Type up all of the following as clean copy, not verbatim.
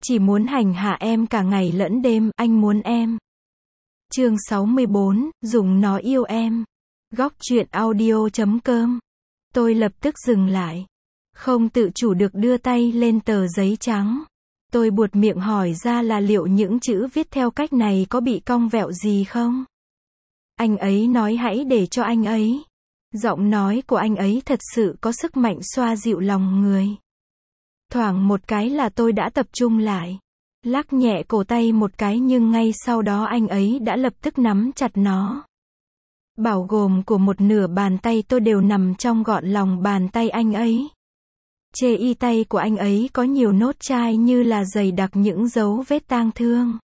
Chỉ muốn hành hạ em cả ngày lẫn đêm, anh muốn em. Chương 64, dùng nó yêu em. Góc truyện audio.com. Tôi lập tức dừng lại. Không tự chủ được đưa tay lên tờ giấy trắng. Tôi buột miệng hỏi ra là liệu những chữ viết theo cách này có bị cong vẹo gì không? Anh ấy nói hãy để cho anh ấy. Giọng nói của anh ấy thật sự có sức mạnh xoa dịu lòng người. Thoảng một cái là tôi đã tập trung lại. Lắc nhẹ cổ tay một cái nhưng ngay sau đó anh ấy đã lập tức nắm chặt nó. Bao gồm của một nửa bàn tay tôi đều nằm trong gọn lòng bàn tay anh ấy. Chê y tay của anh ấy có nhiều nốt chai như là dày đặc những dấu vết tang thương.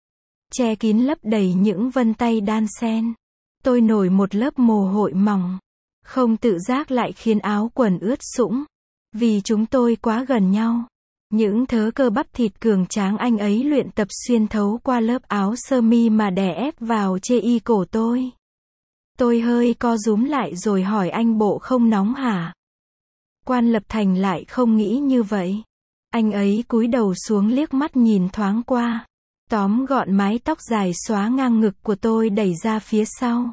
Che kín lấp đầy những vân tay đan xen. Tôi nổi một lớp mồ hôi mỏng. Không tự giác lại khiến áo quần ướt sũng. Vì chúng tôi quá gần nhau. Những thớ cơ bắp thịt cường tráng anh ấy luyện tập xuyên thấu qua lớp áo sơ mi mà đè ép vào chê y cổ tôi. Tôi hơi co rúm lại rồi hỏi anh bộ không nóng hả? Quan Lập Thành lại không nghĩ như vậy. Anh ấy cúi đầu xuống liếc mắt nhìn thoáng qua. Tóm gọn mái tóc dài xóa ngang ngực của tôi đẩy ra phía sau.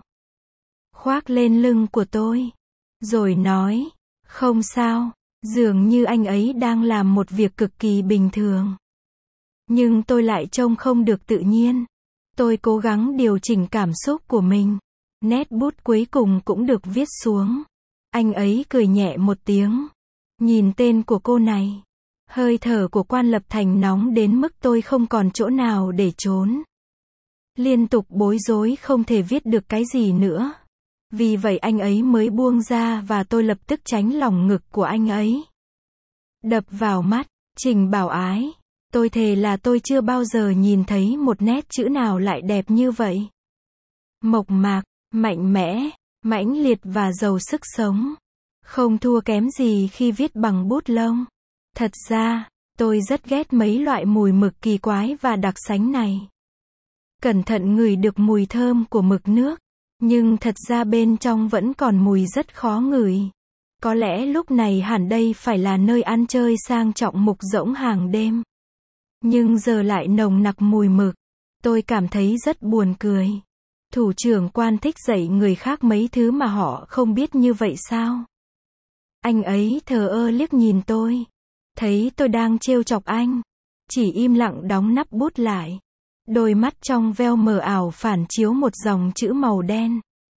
Khoác lên lưng của tôi. Rồi nói, không sao, dường như anh ấy đang làm một việc cực kỳ bình thường. Nhưng tôi lại trông không được tự nhiên. Tôi cố gắng điều chỉnh cảm xúc của mình. Nét bút cuối cùng cũng được viết xuống. Anh ấy cười nhẹ một tiếng. Nhìn tên của cô này. Hơi thở của Quan Lập Thành nóng đến mức tôi không còn chỗ nào để trốn. Liên tục bối rối không thể viết được cái gì nữa. Vì vậy anh ấy mới buông ra và tôi lập tức tránh lòng ngực của anh ấy. Đập vào mắt, Trình Bảo Ái. Tôi thề là tôi chưa bao giờ nhìn thấy một nét chữ nào lại đẹp như vậy. Mộc mạc, mạnh mẽ, mãnh liệt và giàu sức sống. Không thua kém gì khi viết bằng bút lông. Thật ra, tôi rất ghét mấy loại mùi mực kỳ quái và đặc sánh này. Cẩn thận ngửi được mùi thơm của mực nước. Nhưng thật ra bên trong vẫn còn mùi rất khó ngửi. Có lẽ lúc này hẳn đây phải là nơi ăn chơi sang trọng mục rỗng hàng đêm. Nhưng giờ lại nồng nặc mùi mực. Tôi cảm thấy rất buồn cười. Thủ trưởng Quan thích dạy người khác mấy thứ mà họ không biết như vậy sao? Anh ấy thờ ơ liếc nhìn tôi. Thấy tôi đang trêu chọc anh. Chỉ im lặng đóng nắp bút lại. Đôi mắt trong veo mờ ảo phản chiếu một dòng chữ màu đen.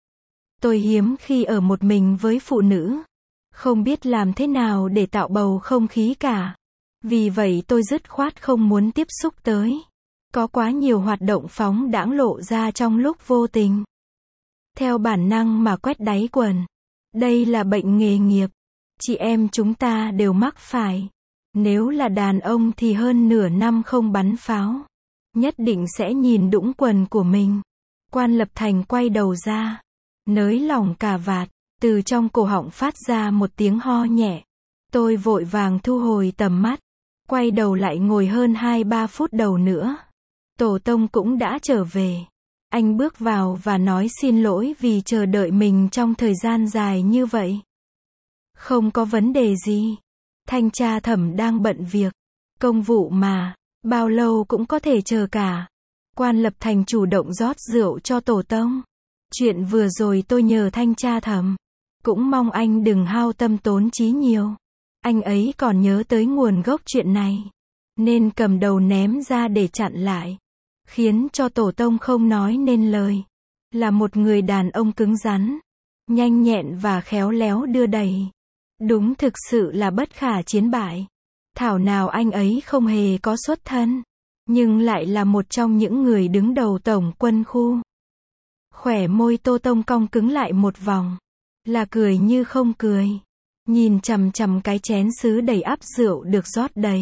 Tôi hiếm khi ở một mình với phụ nữ. Không biết làm thế nào để tạo bầu không khí cả. Vì vậy tôi dứt khoát không muốn tiếp xúc tới. Có quá nhiều hoạt động phóng đãng lộ ra trong lúc vô tình. Theo bản năng mà quét đáy quần. Đây là bệnh nghề nghiệp. Chị em chúng ta đều mắc phải. Nếu là đàn ông thì hơn nửa năm không bắn pháo. Nhất định sẽ nhìn đũng quần của mình. Quan Lập Thành quay đầu ra. Nới lỏng cà vạt. Từ trong cổ họng phát ra một tiếng ho nhẹ. Tôi vội vàng thu hồi tầm mắt. Quay đầu lại ngồi hơn 2-3 phút đầu nữa. Tổ tông cũng đã trở về. Anh bước vào và nói xin lỗi vì chờ đợi mình trong thời gian dài như vậy. Không có vấn đề gì. Thanh tra thẩm đang bận việc. Công vụ mà. Bao lâu cũng có thể chờ cả. Quan Lập Thành chủ động rót rượu cho tổ tông. Chuyện vừa rồi tôi nhờ thanh tra thẩm. Cũng mong anh đừng hao tâm tốn trí nhiều. Anh ấy còn nhớ tới nguồn gốc chuyện này. Nên cầm đầu ném ra để chặn lại. Khiến cho tổ tông không nói nên lời. Là một người đàn ông cứng rắn. Nhanh nhẹn và khéo léo đưa đẩy. Đúng thực sự là bất khả chiến bại. Thảo nào anh ấy không hề có xuất thân. Nhưng lại là một trong những người đứng đầu tổng quân khu. Khỏe môi Tô Tông cong cứng lại một vòng. Là cười như không cười. Nhìn chằm chằm cái chén sứ đầy ắp rượu được rót đầy.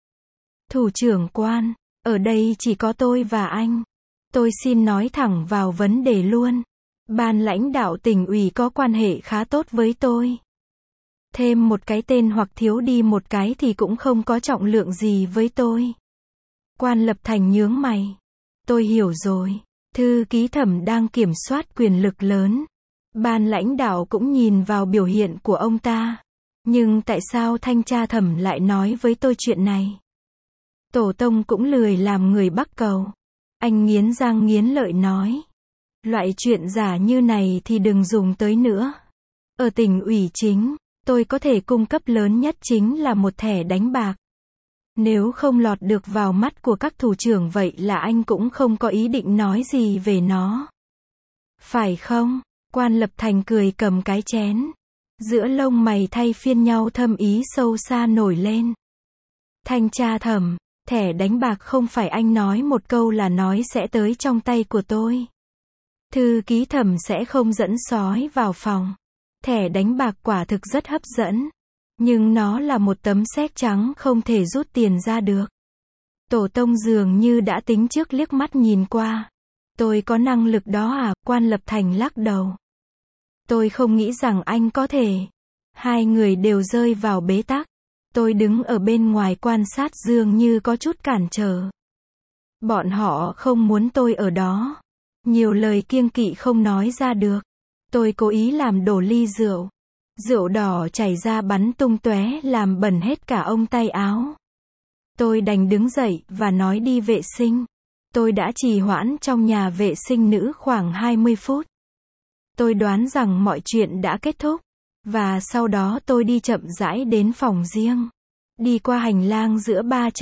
Thủ trưởng Quan, ở đây chỉ có tôi và anh. Tôi xin nói thẳng vào vấn đề luôn. Ban lãnh đạo tỉnh ủy có quan hệ khá tốt với tôi. Thêm một cái tên hoặc thiếu đi một cái thì cũng không có trọng lượng gì với tôi. Quan Lập Thành nhướng mày. Tôi hiểu rồi. Thư ký thẩm đang kiểm soát quyền lực lớn. Ban lãnh đạo cũng nhìn vào biểu hiện của ông ta. Nhưng tại sao thanh tra thẩm lại nói với tôi chuyện này? Tổ tông cũng lười làm người Bắc cầu. Anh nghiến răng nghiến lợi nói. Loại chuyện giả như này thì đừng dùng tới nữa. Ở tỉnh ủy chính, tôi có thể cung cấp lớn nhất chính là một thẻ đánh bạc. Nếu không lọt được vào mắt của các thủ trưởng vậy là anh cũng không có ý định nói gì về nó. Phải không? Quan Lập Thành cười cầm cái chén. Giữa lông mày thay phiên nhau thâm ý sâu xa nổi lên. Thanh tra Thẩm, thẻ đánh bạc không phải anh nói một câu là nói sẽ tới trong tay của tôi. Thư ký Thẩm sẽ không dẫn sói vào phòng. Thẻ đánh bạc quả thực rất hấp dẫn. Nhưng nó là một tấm séc trắng không thể rút tiền ra được. Tổ tông dường như đã tính trước liếc mắt nhìn qua. Tôi có năng lực đó à? Quan Lập Thành lắc đầu. Tôi không nghĩ rằng anh có thể. Hai người đều rơi vào bế tắc. Tôi đứng ở bên ngoài quan sát dường như có chút cản trở. Bọn họ không muốn tôi ở đó. Nhiều lời kiêng kỵ không nói ra được. Tôi cố ý làm đổ ly rượu. Rượu đỏ chảy ra bắn tung tóe làm bẩn hết cả ống tay áo. Tôi đành đứng dậy và nói đi vệ sinh. Tôi đã trì hoãn trong nhà vệ sinh nữ khoảng 20 phút. Tôi đoán rằng mọi chuyện đã kết thúc. Và sau đó tôi đi chậm rãi đến phòng riêng. Đi qua hành lang giữa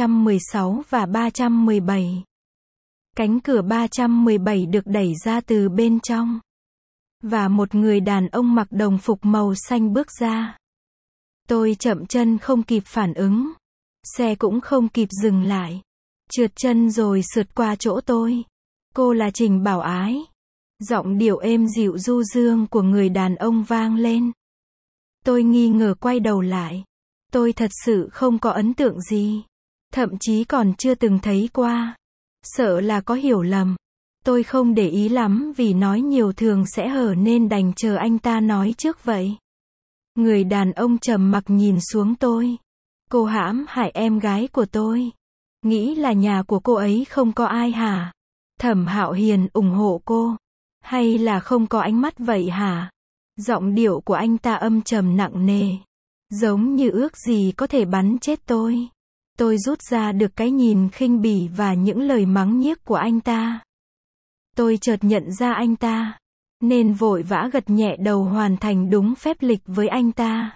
316 và 317. Cánh cửa 317 được đẩy ra từ bên trong. Và một người đàn ông mặc đồng phục màu xanh bước ra. Tôi chậm chân không kịp phản ứng. Xe cũng không kịp dừng lại. Trượt chân rồi sượt qua chỗ tôi. Cô là Trình Bảo Ái. Giọng điệu êm dịu du dương của người đàn ông vang lên. Tôi nghi ngờ quay đầu lại. Tôi thật sự không có ấn tượng gì. Thậm chí còn chưa từng thấy qua. Sợ là có hiểu lầm. Tôi không để ý lắm vì nói nhiều thường sẽ hở nên đành chờ anh ta nói trước vậy. Người đàn ông trầm mặc nhìn xuống tôi. Cô hãm hại em gái của tôi. Nghĩ là nhà của cô ấy không có ai hả? Thẩm Hạo Hiền ủng hộ cô. Hay là không có ánh mắt vậy hả? Giọng điệu của anh ta âm trầm nặng nề. Giống như ước gì có thể bắn chết tôi. Tôi rút ra được cái nhìn khinh bỉ và những lời mắng nhiếc của anh ta. Tôi chợt nhận ra anh ta. Nên vội vã gật nhẹ đầu hoàn thành đúng phép lịch với anh ta.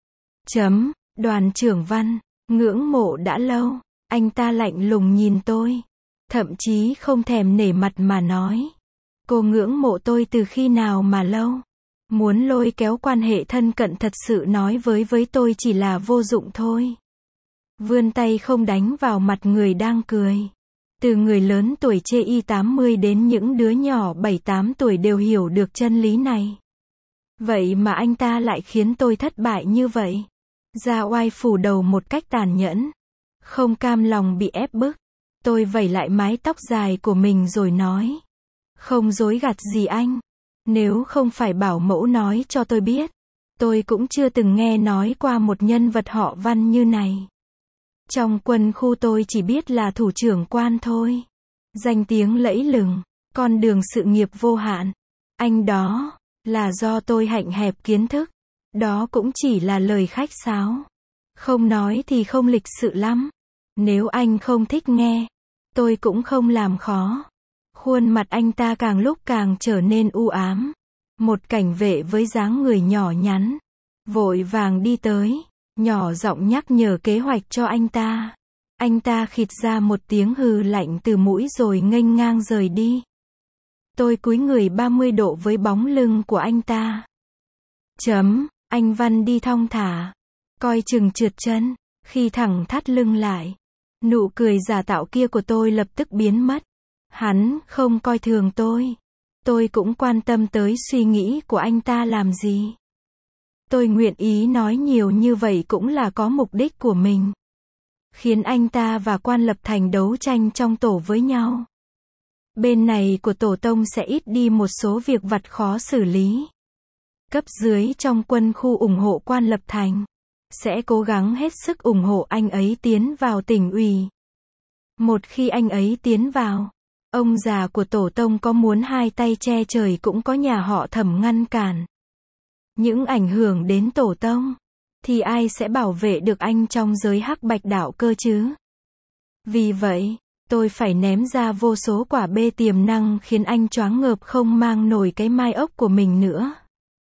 Đoàn trưởng Văn, ngưỡng mộ đã lâu. Anh ta lạnh lùng nhìn tôi. Thậm chí không thèm nể mặt mà nói. Cô ngưỡng mộ tôi từ khi nào mà lâu? Muốn lôi kéo quan hệ thân cận thật sự nói với tôi chỉ là vô dụng thôi. Vươn tay không đánh vào mặt người đang cười. Từ người lớn tuổi chê Y80 đến những đứa nhỏ 7-8 tuổi đều hiểu được chân lý này. Vậy mà anh ta lại khiến tôi thất bại như vậy. Ra oai phủ đầu một cách tàn nhẫn. Không cam lòng bị ép bức. Tôi vẩy lại mái tóc dài của mình rồi nói. Không dối gạt gì anh. Nếu không phải bảo mẫu nói cho tôi biết. Tôi cũng chưa từng nghe nói qua một nhân vật họ Văn như này. Trong quân khu tôi chỉ biết là thủ trưởng Quan thôi. Danh tiếng lẫy lừng, con đường sự nghiệp vô hạn. Anh đó, là do tôi hạn hẹp kiến thức. Đó cũng chỉ là lời khách sáo. Không nói thì không lịch sự lắm. Nếu anh không thích nghe, tôi cũng không làm khó. Khuôn mặt anh ta càng lúc càng trở nên u ám. Một cảnh vệ với dáng người nhỏ nhắn, vội vàng đi tới, nhỏ giọng nhắc nhở kế hoạch cho anh ta. Anh ta khịt ra một tiếng hừ lạnh từ mũi rồi nghênh ngang rời đi. Tôi cúi người 30 độ với bóng lưng của anh ta. Anh Văn đi thong thả, coi chừng trượt chân. Khi thẳng thắt lưng lại, nụ cười giả tạo kia của tôi lập tức biến mất. Hắn không coi thường tôi. Tôi cũng quan tâm tới suy nghĩ của anh ta làm gì. Tôi nguyện ý nói nhiều như vậy cũng là có mục đích của mình. Khiến anh ta và Quan Lập Thành đấu tranh trong tổ với nhau. Bên này của tổ tông sẽ ít đi một số việc vặt khó xử lý. Cấp dưới trong quân khu ủng hộ Quan Lập Thành. Sẽ cố gắng hết sức ủng hộ anh ấy tiến vào tỉnh ủy. Một khi anh ấy tiến vào, ông già của tổ tông có muốn hai tay che trời cũng có nhà họ Thẩm ngăn cản. Những ảnh hưởng đến tổ tông, thì ai sẽ bảo vệ được anh trong giới hắc bạch đạo cơ chứ? Vì vậy, tôi phải ném ra vô số quả bê tiềm năng khiến anh choáng ngợp không mang nổi cái mai ốc của mình nữa.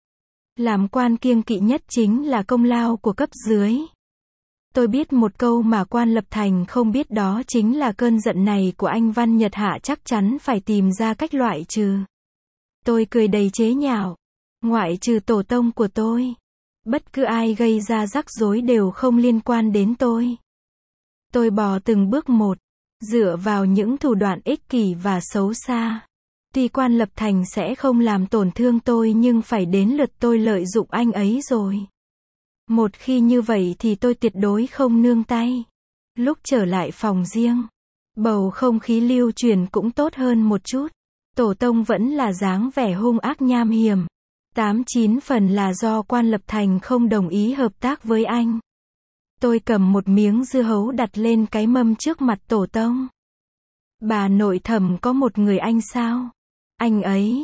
Làm quan kiêng kỵ nhất chính là công lao của cấp dưới. Tôi biết một câu mà quan Lập Thành không biết, đó chính là cơn giận này của anh Văn Nhật Hạ chắc chắn phải tìm ra cách loại trừ. Tôi cười đầy chế nhạo. Ngoại trừ tổ tông của tôi, bất cứ ai gây ra rắc rối đều không liên quan đến tôi. Tôi bò từng bước một, dựa vào những thủ đoạn ích kỷ và xấu xa. Tuy quan Lập Thành sẽ không làm tổn thương tôi nhưng phải đến lượt tôi lợi dụng anh ấy rồi. Một khi như vậy thì tôi tuyệt đối không nương tay. Lúc trở lại phòng riêng, bầu không khí lưu truyền cũng tốt hơn một chút. Tổ tông vẫn là dáng vẻ hung ác nham hiểm. 8-9 phần là do quan Lập Thành không đồng ý hợp tác với anh. Tôi cầm một miếng dưa hấu đặt lên cái mâm trước mặt tổ tông. Bà nội Thẩm có một người anh sao? Anh ấy,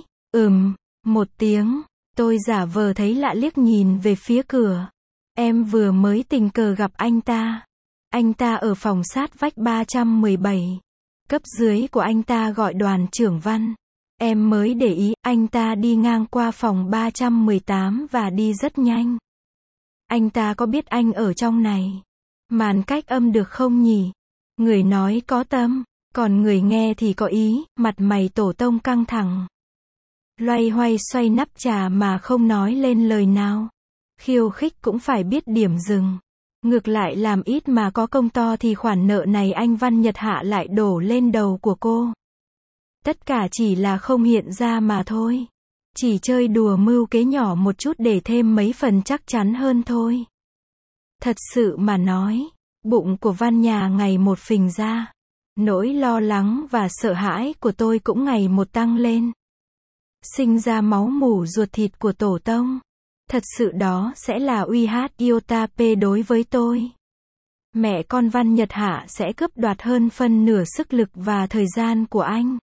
một tiếng. Tôi giả vờ thấy lạ liếc nhìn về phía cửa. Em vừa mới tình cờ gặp anh ta. Anh ta ở phòng sát vách 317. Cấp dưới của anh ta gọi Đoàn trưởng Văn. Em mới để ý, anh ta đi ngang qua phòng 318 và đi rất nhanh. Anh ta có biết anh ở trong này? Màn cách âm được không nhỉ? Người nói có tâm, còn người nghe thì có ý, mặt mày tổ tông căng thẳng. Loay hoay xoay nắp trà mà không nói lên lời nào. Khiêu khích cũng phải biết điểm dừng. Ngược lại làm ít mà có công to thì khoản nợ này anh Văn Nhật Hạ lại đổ lên đầu của cô. Tất cả chỉ là không hiện ra mà thôi. Chỉ chơi đùa mưu kế nhỏ một chút để thêm mấy phần chắc chắn hơn thôi. Thật sự mà nói, bụng của Văn nhà ngày một phình ra. Nỗi lo lắng và sợ hãi của tôi cũng ngày một tăng lên. Sinh ra máu mủ ruột thịt của tổ tông. Thật sự đó sẽ là uy hát iota p đối với tôi. Mẹ con Văn Nhật Hạ sẽ cướp đoạt hơn phân nửa sức lực và thời gian của anh.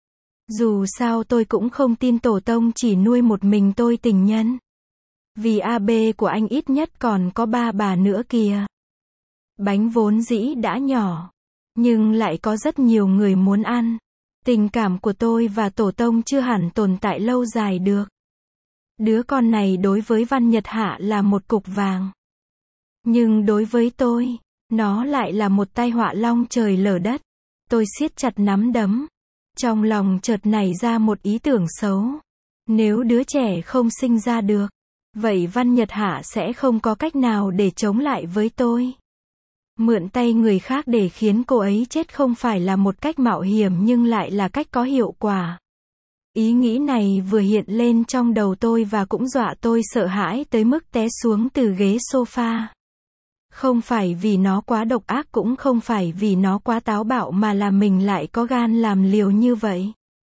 Dù sao tôi cũng không tin tổ tông chỉ nuôi một mình tôi tình nhân. Vì AB của anh ít nhất còn có 3 bà nữa kìa. Bánh vốn dĩ đã nhỏ, nhưng lại có rất nhiều người muốn ăn. Tình cảm của tôi và tổ tông chưa hẳn tồn tại lâu dài được. Đứa con này đối với Văn Nhật Hạ là một cục vàng. Nhưng đối với tôi, nó lại là một tai họa long trời lở đất. Tôi siết chặt nắm đấm. Trong lòng chợt nảy ra một ý tưởng xấu. Nếu đứa trẻ không sinh ra được, vậy Văn Nhật Hạ sẽ không có cách nào để chống lại với tôi. Mượn tay người khác để khiến cô ấy chết không phải là một cách mạo hiểm nhưng lại là cách có hiệu quả. Ý nghĩ này vừa hiện lên trong đầu tôi và cũng dọa tôi sợ hãi tới mức té xuống từ ghế sofa. Không phải vì nó quá độc ác cũng không phải vì nó quá táo bạo mà là mình lại có gan làm liều như vậy.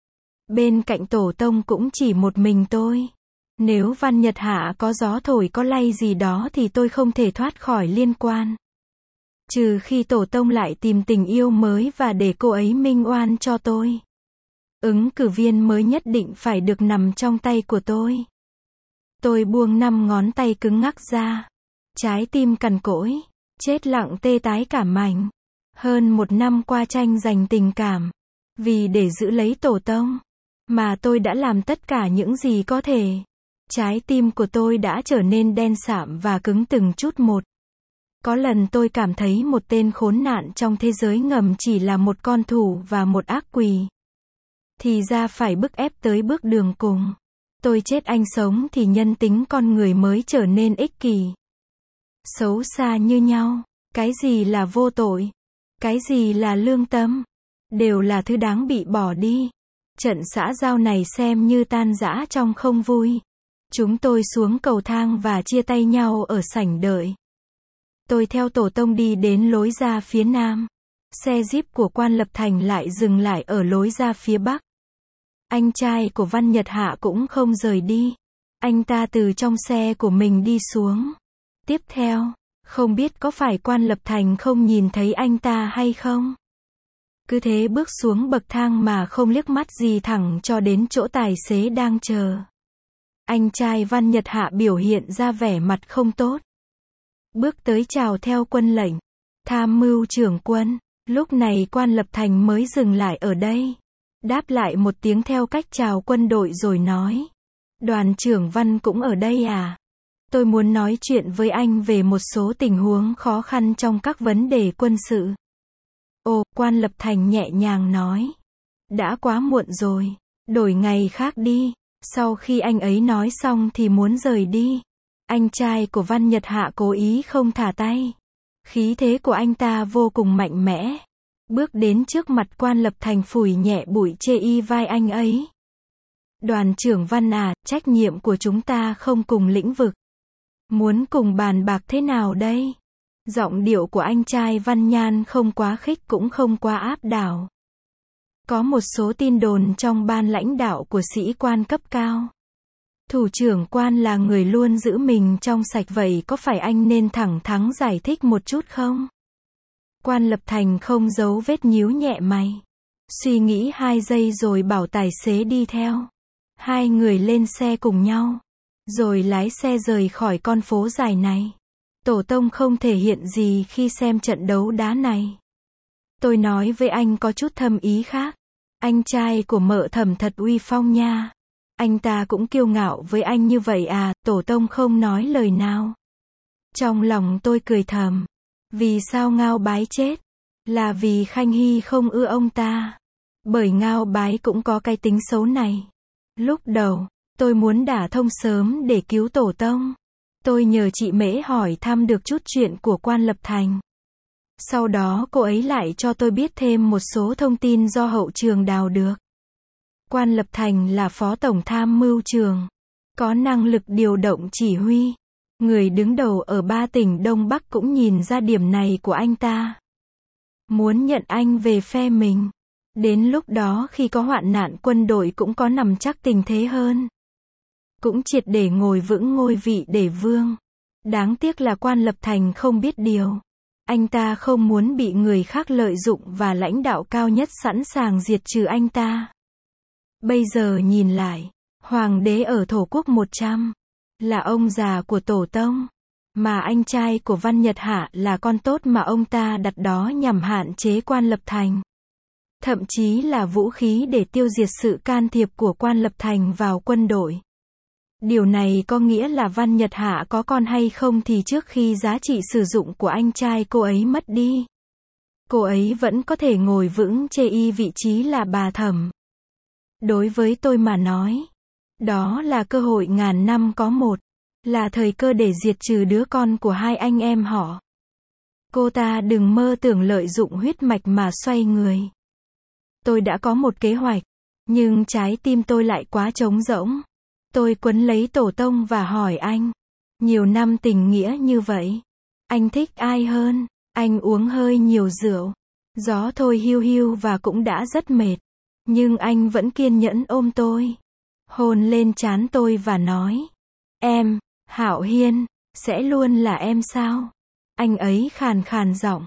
Bên cạnh tổ tông cũng chỉ một mình tôi. Nếu Văn Nhật Hạ có gió thổi có lay gì đó thì tôi không thể thoát khỏi liên quan. Trừ khi tổ tông lại tìm tình yêu mới và để cô ấy minh oan cho tôi. Ứng cử viên mới nhất định phải được nằm trong tay của tôi. Tôi buông 5 ngón tay cứng ngắc ra. Trái tim cằn cỗi, chết lặng tê tái cả mảnh. Hơn 1 năm qua tranh giành tình cảm. Vì để giữ lấy tổ tông, mà tôi đã làm tất cả những gì có thể. Trái tim của tôi đã trở nên đen sạm và cứng từng chút một. Có lần tôi cảm thấy một tên khốn nạn trong thế giới ngầm chỉ là một con thủ và một ác quỷ. Thì ra phải bức ép tới bước đường cùng. Tôi chết anh sống thì nhân tính con người mới trở nên ích kỷ. Xấu xa như nhau. Cái gì là vô tội? Cái gì là lương tâm? Đều là thứ đáng bị bỏ đi. Trận xã giao này xem như tan rã trong không vui. Chúng tôi xuống cầu thang và chia tay nhau ở sảnh đợi. Tôi theo tổ tông đi đến lối ra phía nam. Xe Jeep của quan Lập Thành lại dừng lại ở lối ra phía bắc. Anh trai của Văn Nhật Hạ cũng không rời đi. Anh ta từ trong xe của mình đi xuống. Tiếp theo, không biết có phải quan Lập Thành không nhìn thấy anh ta hay không? Cứ thế bước xuống bậc thang mà không liếc mắt gì thẳng cho đến chỗ tài xế đang chờ. Anh trai Văn Nhật Hạ biểu hiện ra vẻ mặt không tốt. Bước tới chào theo quân lệnh. Tham mưu trưởng quân, Lúc này Quan Lập Thành mới dừng lại ở đây. Đáp lại một tiếng theo cách chào quân đội rồi nói. Đoàn trưởng Văn cũng ở đây à? Tôi muốn nói chuyện với anh về một số tình huống khó khăn trong các vấn đề quân sự. Ồ, Quan Lập Thành nhẹ nhàng nói. Đã quá muộn rồi. Đổi ngày khác đi. Sau khi anh ấy nói xong thì muốn rời đi. Anh trai của Văn Nhật Hạ cố ý không thả tay. Khí thế của anh ta vô cùng mạnh mẽ. Bước đến trước mặt Quan Lập Thành phủi nhẹ bụi chê y vai anh ấy. Đoàn trưởng Văn à, trách nhiệm của chúng ta không cùng lĩnh vực. Muốn cùng bàn bạc thế nào đây? Giọng điệu của anh trai Văn Nhan không quá khích cũng không quá áp đảo. Có một số tin đồn trong ban lãnh đạo của sĩ quan cấp cao. Thủ trưởng Quan là người luôn giữ mình trong sạch, vậy có phải anh nên thẳng thắn giải thích một chút không? Quan Lập Thành không giấu vết nhíu nhẹ mày. Suy nghĩ 2 giây rồi bảo tài xế đi theo. Hai người lên xe cùng nhau. Rồi lái xe rời khỏi con phố dài này. Tổ tông không thể hiện gì khi xem trận đấu đá này. Tôi nói với anh có chút thâm ý khác. Anh trai của Mợ Thẩm thật uy phong nha. Anh ta cũng kiêu ngạo với anh như vậy à? Tổ tông không nói lời nào. Trong lòng tôi cười thầm. Vì sao Ngao Bái chết? Là vì Khanh Hy không ưa ông ta. Bởi Ngao Bái cũng có cái tính xấu này. Lúc đầu, tôi muốn đả thông sớm để cứu tổ tông. Tôi nhờ chị Mễ hỏi thăm được chút chuyện của Quan Lập Thành. Sau đó cô ấy lại cho tôi biết thêm một số thông tin do hậu trường đào được. Quan Lập Thành là phó tổng tham mưu trường. Có năng lực điều động chỉ huy. Người đứng đầu ở 3 tỉnh Đông Bắc cũng nhìn ra điểm này của anh ta. Muốn nhận anh về phe mình. Đến lúc đó khi có hoạn nạn quân đội cũng có nắm chắc tình thế hơn. Cũng triệt để ngồi vững ngôi vị để vương. Đáng tiếc là Quan Lập Thành không biết điều. Anh ta không muốn bị người khác lợi dụng và lãnh đạo cao nhất sẵn sàng diệt trừ anh ta. Bây giờ nhìn lại, Hoàng đế ở Thổ Quốc 100 là ông già của tổ tông, mà anh trai của Văn Nhật Hạ là con tốt mà ông ta đặt đó nhằm hạn chế Quan Lập Thành. Thậm chí là vũ khí để tiêu diệt sự can thiệp của Quan Lập Thành vào quân đội. Điều này có nghĩa là Văn Nhật Hạ có con hay không thì trước khi giá trị sử dụng của anh trai cô ấy mất đi, cô ấy vẫn có thể ngồi vững chê y vị trí là bà Thẩm. Đối với tôi mà nói, đó là cơ hội ngàn năm có một, là thời cơ để diệt trừ đứa con của hai anh em họ. Cô ta đừng mơ tưởng lợi dụng huyết mạch mà xoay người. Tôi đã có một kế hoạch, nhưng trái tim tôi lại quá trống rỗng. Tôi quấn lấy tổ tông và hỏi anh, nhiều năm tình nghĩa như vậy, anh thích ai hơn? Anh uống hơi nhiều rượu, gió thôi hiu hiu và cũng đã rất mệt. Nhưng anh vẫn kiên nhẫn ôm tôi, hôn lên trán tôi và nói, em, Hạo Hiên, sẽ luôn là em sao? Anh ấy khàn khàn giọng,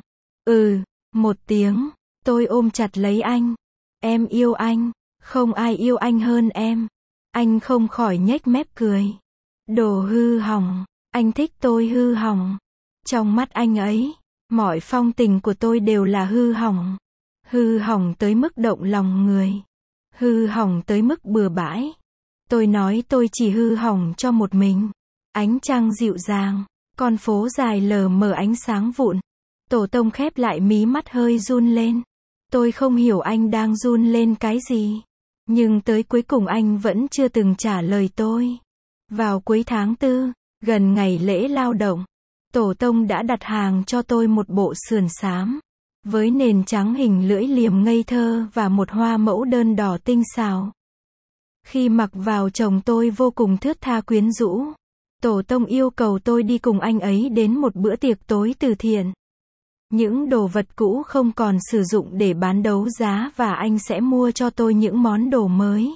một tiếng, tôi ôm chặt lấy anh, em yêu anh, không ai yêu anh hơn em. Anh không khỏi nhếch mép cười. Đồ hư hỏng, anh thích tôi hư hỏng. Trong mắt anh ấy, mọi phong tình của tôi đều là hư hỏng. Hư hỏng tới mức động lòng người. Hư hỏng tới mức bừa bãi. Tôi nói tôi chỉ hư hỏng cho một mình. Ánh trăng dịu dàng, con phố dài lờ mờ ánh sáng vụn. Tổ tông khép lại mí mắt hơi run lên. Tôi không hiểu anh đang run lên cái gì. Nhưng tới cuối cùng anh vẫn chưa từng trả lời tôi. Vào cuối tháng 4, gần ngày lễ lao động, tổ tông đã đặt hàng cho tôi một bộ sườn xám, với nền trắng hình lưỡi liềm ngây thơ và một hoa mẫu đơn đỏ tinh xảo. Khi mặc vào chồng tôi vô cùng thướt tha quyến rũ. Tổ tông yêu cầu tôi đi cùng anh ấy đến một bữa tiệc tối từ thiện. Những đồ vật cũ không còn sử dụng để bán đấu giá và anh sẽ mua cho tôi những món đồ mới.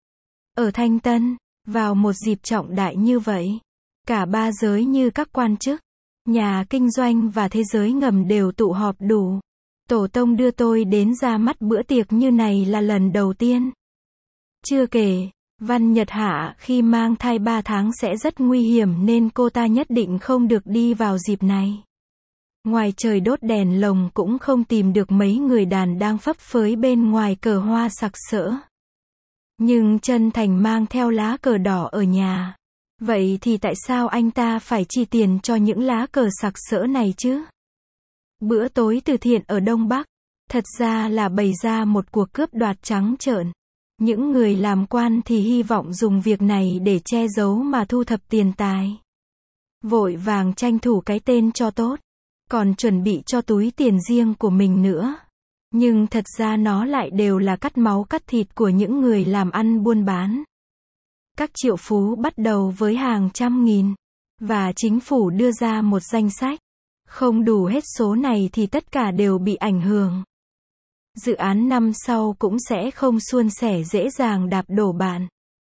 Ở Thanh Tân, vào một dịp trọng đại như vậy, cả ba giới như các quan chức, nhà kinh doanh và thế giới ngầm đều tụ họp đủ. Tổ tông đưa tôi đến ra mắt bữa tiệc như này là lần đầu tiên. Chưa kể, Văn Nhật Hạ khi mang thai 3 tháng sẽ rất nguy hiểm nên cô ta nhất định không được đi vào dịp này. Ngoài trời đốt đèn lồng cũng không tìm được mấy người đàn đang phấp phới bên ngoài cờ hoa sặc sỡ. Nhưng Trân Thành mang theo lá cờ đỏ ở nhà. Vậy thì tại sao anh ta phải chi tiền cho những lá cờ sặc sỡ này chứ? Bữa tối từ thiện ở Đông Bắc, thật ra là bày ra một cuộc cướp đoạt trắng trợn. Những người làm quan thì hy vọng dùng việc này để che giấu mà thu thập tiền tài. Vội vàng tranh thủ cái tên cho tốt, còn chuẩn bị cho túi tiền riêng của mình nữa. Nhưng thật ra nó lại đều là cắt máu cắt thịt của những người làm ăn buôn bán. Các triệu phú bắt đầu với hàng trăm nghìn, và chính phủ đưa ra một danh sách. Không đủ hết số này thì tất cả đều bị ảnh hưởng. Dự án năm sau cũng sẽ không suôn sẻ dễ dàng đạp đổ bạn.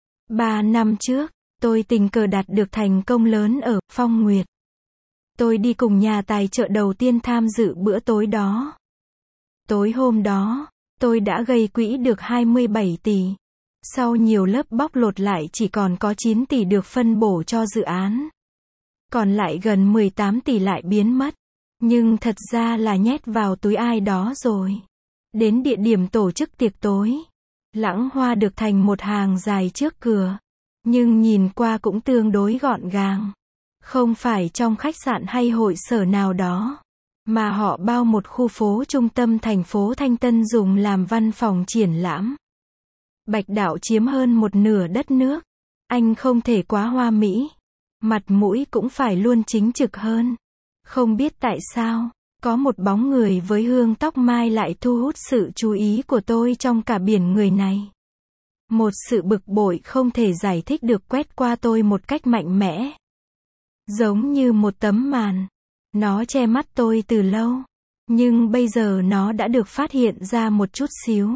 3 năm trước, tôi tình cờ đạt được thành công lớn ở Phong Nguyệt. Tôi đi cùng nhà tài trợ đầu tiên tham dự bữa tối đó. Tối hôm đó, tôi đã gây quỹ được 27 tỷ. Sau nhiều lớp bóc lột lại chỉ còn có 9 tỷ được phân bổ cho dự án. Còn lại gần 18 tỷ lại biến mất. Nhưng thật ra là nhét vào túi ai đó rồi. Đến địa điểm tổ chức tiệc tối, lãng hoa được thành một hàng dài trước cửa. Nhưng nhìn qua cũng tương đối gọn gàng. Không phải trong khách sạn hay hội sở nào đó, mà họ bao một khu phố trung tâm thành phố Thanh Tân dùng làm văn phòng triển lãm. Bạch Đạo chiếm hơn một nửa đất nước. Anh không thể quá hoa mỹ. Mặt mũi cũng phải luôn chính trực hơn. Không biết tại sao, có một bóng người với hương tóc mai lại thu hút sự chú ý của tôi trong cả biển người này. Một sự bực bội không thể giải thích được quét qua tôi một cách mạnh mẽ. Giống như một tấm màn. Nó che mắt tôi từ lâu. Nhưng bây giờ nó đã được phát hiện ra một chút xíu.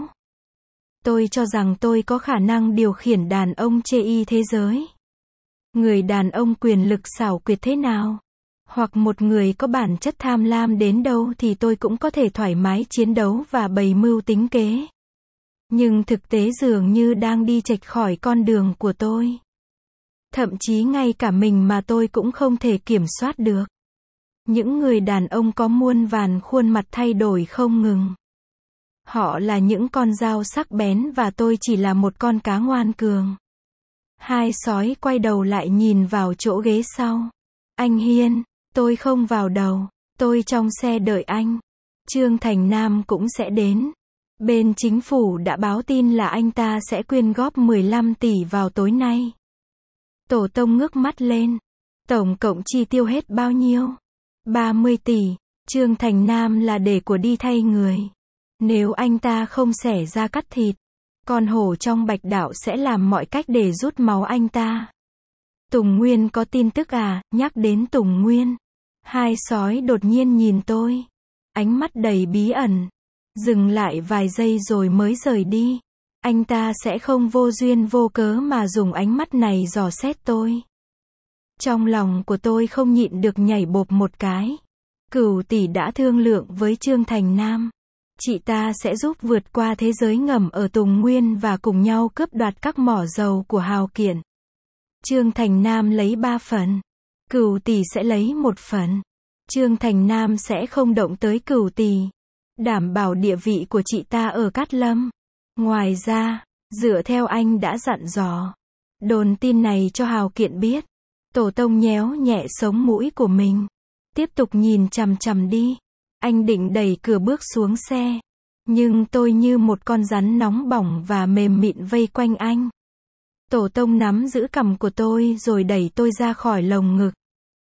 Tôi cho rằng tôi có khả năng điều khiển đàn ông chê y thế giới. Người đàn ông quyền lực xảo quyệt thế nào? Hoặc một người có bản chất tham lam đến đâu thì tôi cũng có thể thoải mái chiến đấu và bày mưu tính kế. Nhưng thực tế dường như đang đi chệch khỏi con đường của tôi. Thậm chí ngay cả mình mà tôi cũng không thể kiểm soát được. Những người đàn ông có muôn vàn khuôn mặt thay đổi không ngừng. Họ là những con dao sắc bén và tôi chỉ là một con cá ngoan cường. Hai sói quay đầu lại nhìn vào chỗ ghế sau. Anh Hiên, tôi không vào đầu, tôi trong xe đợi anh. Trương Thành Nam cũng sẽ đến. Bên chính phủ đã báo tin là anh ta sẽ quyên góp 15 tỷ vào tối nay. Tổ tông ngước mắt lên. Tổng cộng chi tiêu hết bao nhiêu? 30 tỷ. Trương Thành Nam là để của đi thay người. Nếu anh ta không xẻ ra cắt thịt, con hổ trong Bạch Đạo sẽ làm mọi cách để rút máu anh ta. Tùng Nguyên có tin tức à? Nhắc đến Tùng Nguyên, hai sói đột nhiên nhìn tôi. Ánh mắt đầy bí ẩn. Dừng lại vài giây rồi mới rời đi. Anh ta sẽ không vô duyên vô cớ mà dùng ánh mắt này dò xét tôi. Trong lòng của tôi không nhịn được nhảy bộp một cái. Cửu tỷ đã thương lượng với Trương Thành Nam. Chị ta sẽ giúp vượt qua thế giới ngầm ở Tùng Nguyên và cùng nhau cướp đoạt các mỏ dầu của Hào Kiệt. Trương Thành Nam lấy 3 phần. Cửu tỷ sẽ lấy 1 phần. Trương Thành Nam sẽ không động tới Cửu tỷ. Đảm bảo địa vị của chị ta ở Cát Lâm. Ngoài ra, dựa theo anh đã dặn dò, đồn tin này cho Hào Kiện biết. Tổ tông nhéo nhẹ sống mũi của mình. Tiếp tục nhìn chằm chằm đi. Anh định đẩy cửa bước xuống xe. Nhưng tôi như một con rắn nóng bỏng và mềm mịn vây quanh anh. Tổ tông nắm giữ cằm của tôi rồi đẩy tôi ra khỏi lồng ngực.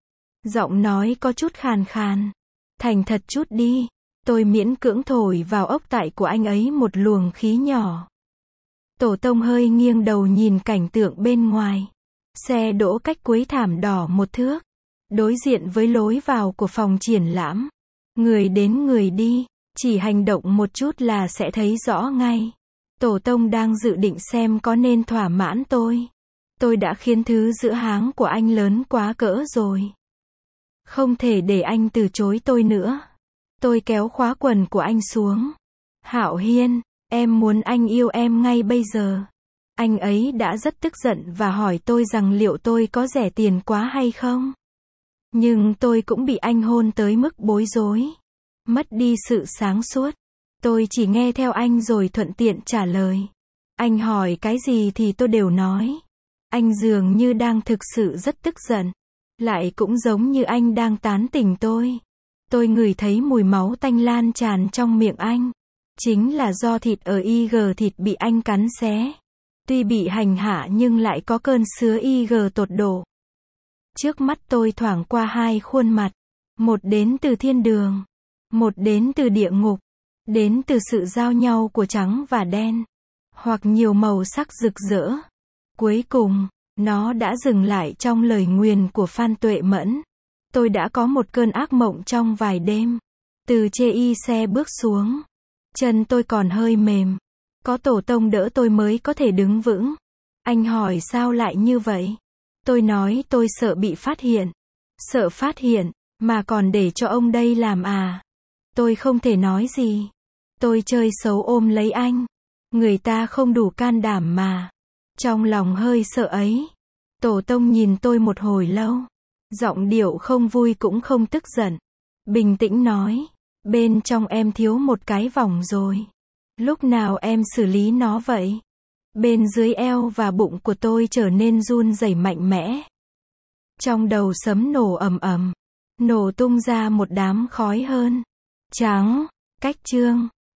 Giọng nói có chút khàn khàn. Thành thật chút đi. Tôi miễn cưỡng thổi vào ốc tại của anh ấy một luồng khí nhỏ. Tổ tông hơi nghiêng đầu nhìn cảnh tượng bên ngoài. Xe đỗ cách cuối thảm đỏ 1 thước. Đối diện với lối vào của phòng triển lãm. Người đến người đi. Chỉ hành động một chút là sẽ thấy rõ ngay. Tổ tông đang dự định xem có nên thỏa mãn tôi. Tôi đã khiến thứ giữa háng của anh lớn quá cỡ rồi. Không thể để anh từ chối tôi nữa. Tôi kéo khóa quần của anh xuống. Hạo Hiên, em muốn anh yêu em ngay bây giờ. Anh ấy đã rất tức giận và hỏi tôi rằng liệu tôi có rẻ tiền quá hay không. Nhưng tôi cũng bị anh hôn tới mức bối rối. Mất đi sự sáng suốt. Tôi chỉ nghe theo anh rồi thuận tiện trả lời. Anh hỏi cái gì thì tôi đều nói. Anh dường như đang thực sự rất tức giận. Lại cũng giống như anh đang tán tỉnh tôi. Tôi ngửi thấy mùi máu tanh lan tràn trong miệng anh. Chính là do thịt ở IG thịt bị anh cắn xé. Tuy bị hành hạ nhưng lại có cơn sứa IG tột độ. Trước mắt tôi thoảng qua hai khuôn mặt. Một đến từ thiên đường. Một đến từ địa ngục. Đến từ sự giao nhau của trắng và đen. Hoặc nhiều màu sắc rực rỡ. Cuối cùng, nó đã dừng lại trong lời nguyền của Phan Tuệ Mẫn. Tôi đã có một cơn ác mộng trong vài đêm. Từ chê xe bước xuống. Chân tôi còn hơi mềm. Có tổ tông đỡ tôi mới có thể đứng vững. Anh hỏi sao lại như vậy? Tôi nói tôi sợ bị phát hiện. Sợ phát hiện, mà còn để cho ông đây làm à? Tôi không thể nói gì. Tôi chơi xấu ôm lấy anh. Người ta không đủ can đảm mà. Trong lòng hơi sợ ấy. Tổ tông nhìn tôi một hồi lâu. Giọng điệu không vui cũng không tức giận. Bình tĩnh nói. Bên trong em thiếu một cái vòng rồi. Lúc nào em xử lý nó vậy? Bên dưới eo và bụng của tôi trở nên run rẩy mạnh mẽ. Trong đầu sấm nổ ầm ầm. Nổ tung ra một đám khói hơn. Trắng. Cách chương.